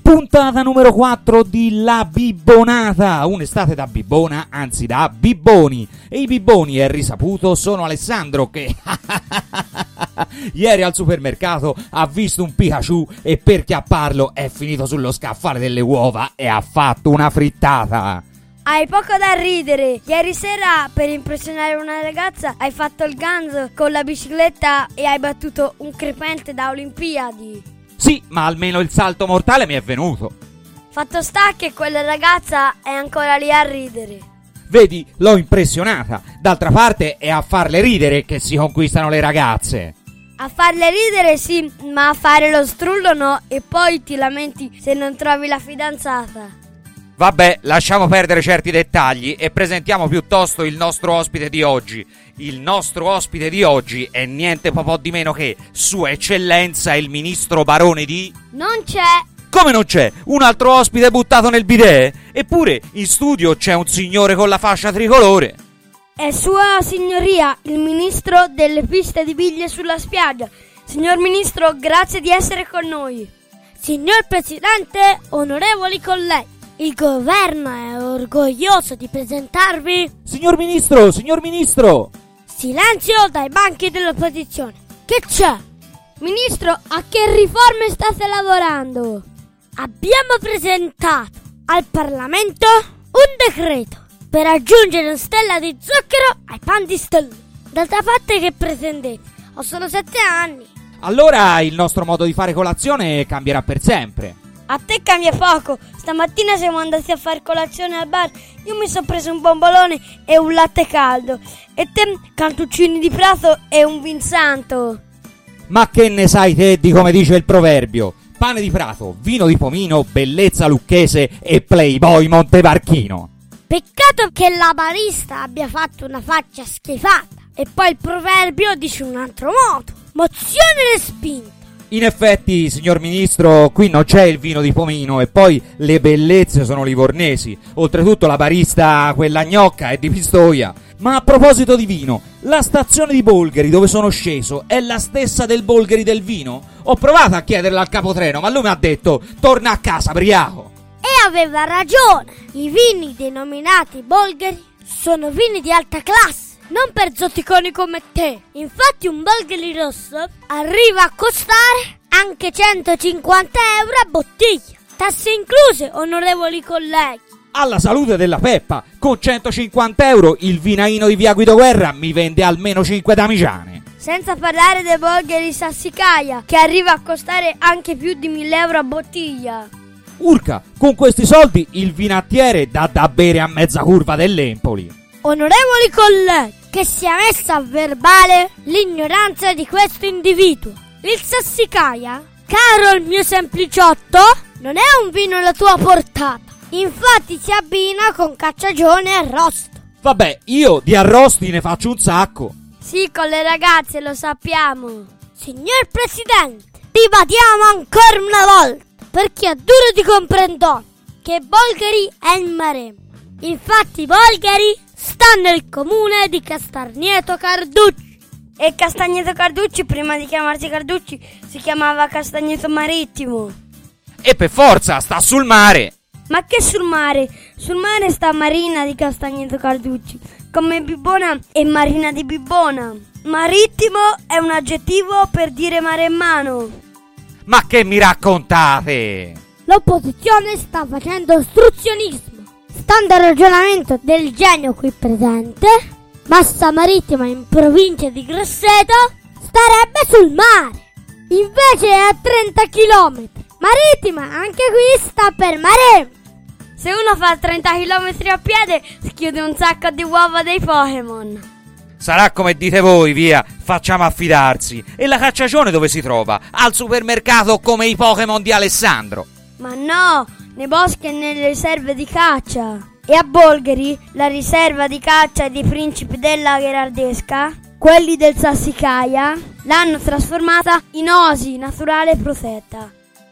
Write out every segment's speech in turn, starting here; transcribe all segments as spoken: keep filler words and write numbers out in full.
Puntata numero quattro di La Bibbonata, un'estate da bibbona, anzi da bibboni. E i bibboni, è risaputo, sono Alessandro che ieri al supermercato ha visto un Pikachu e per chiapparlo è finito sullo scaffale delle uova e ha fatto una frittata. Hai poco da ridere. Ieri sera, per impressionare una ragazza, hai fatto il ganzo con la bicicletta e hai battuto un crepente da Olimpiadi. Sì, ma almeno il salto mortale mi è venuto. Fatto sta che quella ragazza è ancora lì a ridere. Vedi, l'ho impressionata. D'altra parte è a farle ridere che si conquistano le ragazze. A farle ridere sì, ma a fare lo strullo no. E poi ti lamenti se non trovi la fidanzata. Vabbè, lasciamo perdere certi dettagli e presentiamo piuttosto il nostro ospite di oggi. Il nostro ospite di oggi è niente po' di meno che Sua Eccellenza il Ministro Barone di... Non c'è! Come non c'è? Un altro ospite buttato nel bidet? Eppure in studio c'è un signore con la fascia tricolore. È Sua Signoria, il Ministro delle piste di biglie sulla spiaggia. Signor Ministro, grazie di essere con noi. Signor Presidente, onorevoli colleghi, il governo è orgoglioso di presentarvi... Signor Ministro, signor Ministro! Silenzio dai banchi dell'opposizione. Che c'è? Ministro, a che riforme state lavorando? Abbiamo presentato al Parlamento un decreto per aggiungere una stella di zucchero ai pan di stella. D'altra parte che pretendete? Ho solo sette anni. Allora il nostro modo di fare colazione cambierà per sempre. A te cambia poco. Stamattina siamo andati a fare colazione al bar. Io mi sono preso un bombolone e un latte caldo. E te cantuccini di prato e un vin santo. Ma che ne sai te di come dice il proverbio? Pane di prato, vino di pomino, bellezza lucchese e playboy montevarchino. Peccato che la barista abbia fatto una faccia schifata. E poi il proverbio dice un altro modo. Mozione respinta. In effetti, signor Ministro, qui non c'è il vino di pomino e poi le bellezze sono livornesi. Oltretutto la barista, quella gnocca, è di Pistoia. Ma a proposito di vino, la stazione di Bolgheri dove sono sceso è la stessa del Bolgheri del vino? Ho provato a chiederla al capotreno, ma lui mi ha detto torna a casa, briaco. E aveva ragione. I vini denominati Bolgheri sono vini di alta classe. Non per zotticoni come te. Infatti un Bolgheri rosso arriva a costare anche centocinquanta euro a bottiglia. Tasse incluse, onorevoli colleghi. Alla salute della Peppa, con centocinquanta euro il vinaino di via Guido Guerra mi vende almeno cinque damigiane. Senza parlare dei Bolgheri Sassicaia, che arriva a costare anche più di mille euro a bottiglia. Urca, con questi soldi il vinattiere dà da bere a mezza curva dell'Empoli. Onorevoli colleghi, che sia messa a verbale l'ignoranza di questo individuo. Il Sassicaia, caro il mio sempliciotto, non è un vino alla tua portata. Infatti si abbina con cacciagione e arrosto. Vabbè, io di arrosti ne faccio un sacco. Sì, con le ragazze, lo sappiamo. Signor Presidente, ribadiamo ancora una volta, per chi è duro di comprendere, che Bolgheri è in Maremma. Infatti Bolgheri sta nel comune di Castagneto Carducci. E Castagneto Carducci, prima di chiamarsi Carducci, si chiamava Castagneto Marittimo. E per forza, sta sul mare. Ma che sul mare? Sul mare sta Marina di Castagneto Carducci, come Bibbona e Marina di Bibbona. Marittimo è un aggettivo per dire maremmano. Ma che mi raccontate? L'opposizione sta facendo ostruzionismo. Stando al ragionamento del genio qui presente, Massa Marittima in provincia di Grosseto starebbe sul mare. Invece è a trenta chilometri. Marittima, anche qui sta per Maremma. Se uno fa trenta chilometri a piede, schiude un sacco di uova dei Pokémon. Sarà come dite voi, via, facciamo affidarsi. E la cacciagione dove si trova? Al supermercato come i Pokémon di Alessandro. Ma no, nei boschi e nelle riserve di caccia. E a Bolgheri, la riserva di caccia dei principi della Gherardesca, quelli del Sassicaia, l'hanno trasformata in oasi naturale protetta.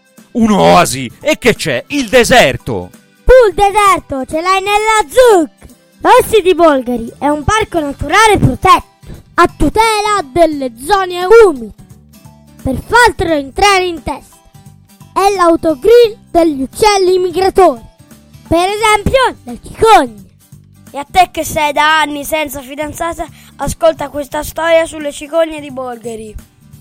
Un'oasi? E che c'è? Il deserto! Tu il deserto ce l'hai nella zucca! L'Oasi di Bolgheri è un parco naturale protetto a tutela delle zone umide. Per fartelo entrare in testa, è l'autogrill degli uccelli migratori, per esempio le cicogne. E a te che sei da anni senza fidanzata, ascolta questa storia sulle cicogne di Bolgheri.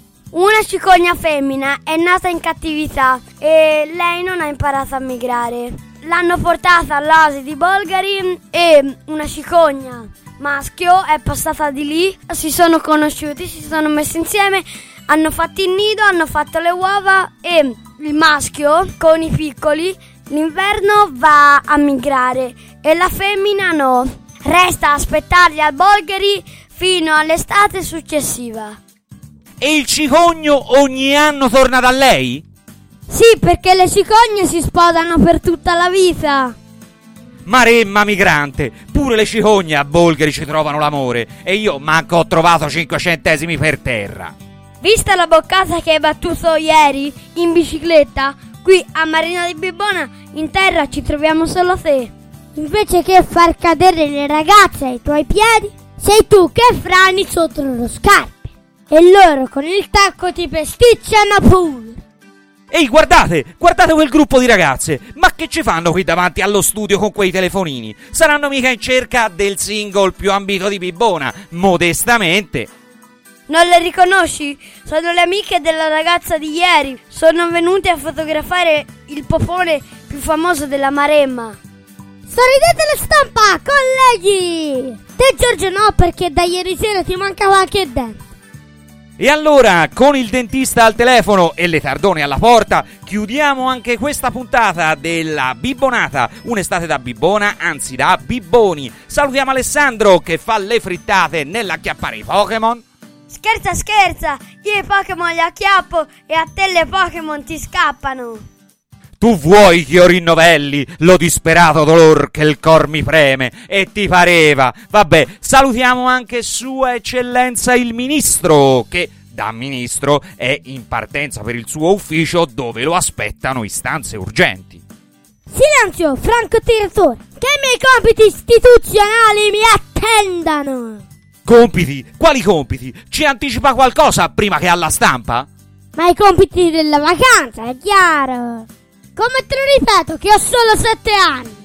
Una cicogna femmina è nata in cattività e lei non ha imparato a migrare. L'hanno portata all'A S I di Bolgheri e una cicogna maschio è passata di lì, si sono conosciuti, si sono messi insieme, hanno fatto il nido, hanno fatto le uova e il maschio con i piccoli l'inverno va a migrare e la femmina no. Resta a aspettarli al Bolgheri fino all'estate successiva. E il cicogno ogni anno torna da lei? Sì, perché le cicogne si sposano per tutta la vita. Maremma migrante, pure le cicogne a Bolgheri ci trovano l'amore e io manco ho trovato cinque centesimi per terra. Vista la boccata che hai battuto ieri in bicicletta, qui a Marina di Bibbona in terra ci troviamo solo te. Invece che far cadere le ragazze ai tuoi piedi, sei tu che frani sotto le loro scarpe e loro con il tacco ti pesticciano pure. Ehi, guardate, guardate quel gruppo di ragazze, ma che ci fanno qui davanti allo studio con quei telefonini? Saranno mica in cerca del single più ambito di Bibbona, modestamente. Non le riconosci? Sono le amiche della ragazza di ieri, sono venute a fotografare il popone più famoso della Maremma. Sorridete la stampa, colleghi! Te Giorgio no, perché da ieri sera ti manca qualche dente. E allora, con il dentista al telefono e le tardone alla porta, chiudiamo anche questa puntata della Bibbonata, un'estate da Bibbona, anzi da Bibboni. Salutiamo Alessandro che fa le frittate nell'acchiappare i Pokémon. Scherza, scherza, io i Pokémon li acchiappo e a te le Pokémon ti scappano. Tu vuoi che io rinnovelli lo disperato dolor che il cor mi preme, e ti pareva. Vabbè, salutiamo anche Sua Eccellenza il Ministro, che da Ministro è in partenza per il suo ufficio dove lo aspettano istanze urgenti. Silenzio, francotiratore, che i miei compiti istituzionali mi attendano. Compiti? Quali compiti? Ci anticipa qualcosa prima che alla stampa? Ma i compiti della vacanza, è chiaro. Come te lo ripeto che ho solo sette anni.